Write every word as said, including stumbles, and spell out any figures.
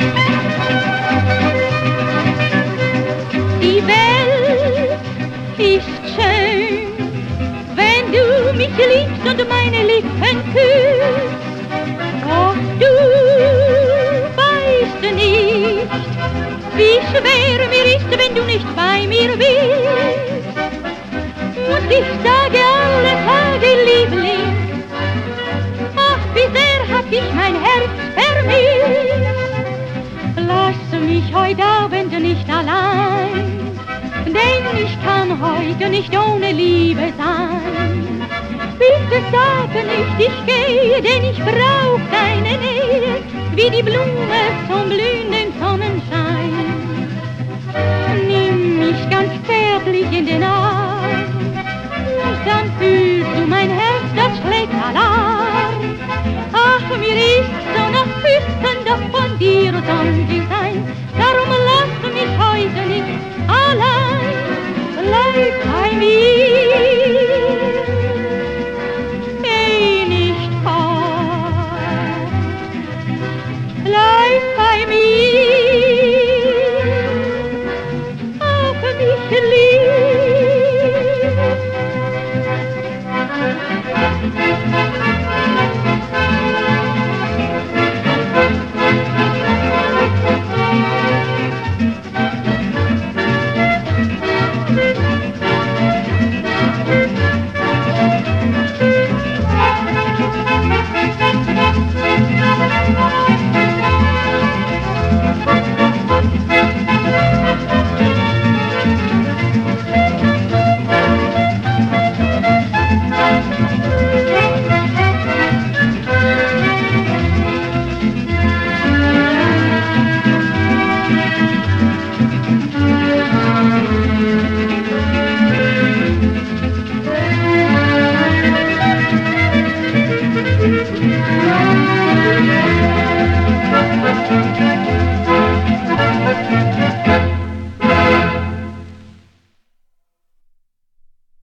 Die Welt ist schön, wenn du mich liebst und meine Lippen küsst. Doch du weißt nicht, wie schwer mir ist, wenn du nicht bei mir bist. Und ich sage alle Tage, Liebling, ach, wie sehr hab ich mein Herz vermisst. Lass mich heute Abend nicht allein, denn ich kann heute nicht ohne Liebe sein. Bitte sag nicht, ich gehe, denn ich brauch deine Nähe, wie die Blume zum blühenden Sonnenschein. Nimm mich ganz zärtlich in den Arm, und dann fühlst du mein Herz, das schlägt Alarm. Ach, mir ist so nach Küssen, doch von dir sollen sie sein. Darum lass mich heute nicht allein, bleib bei mir.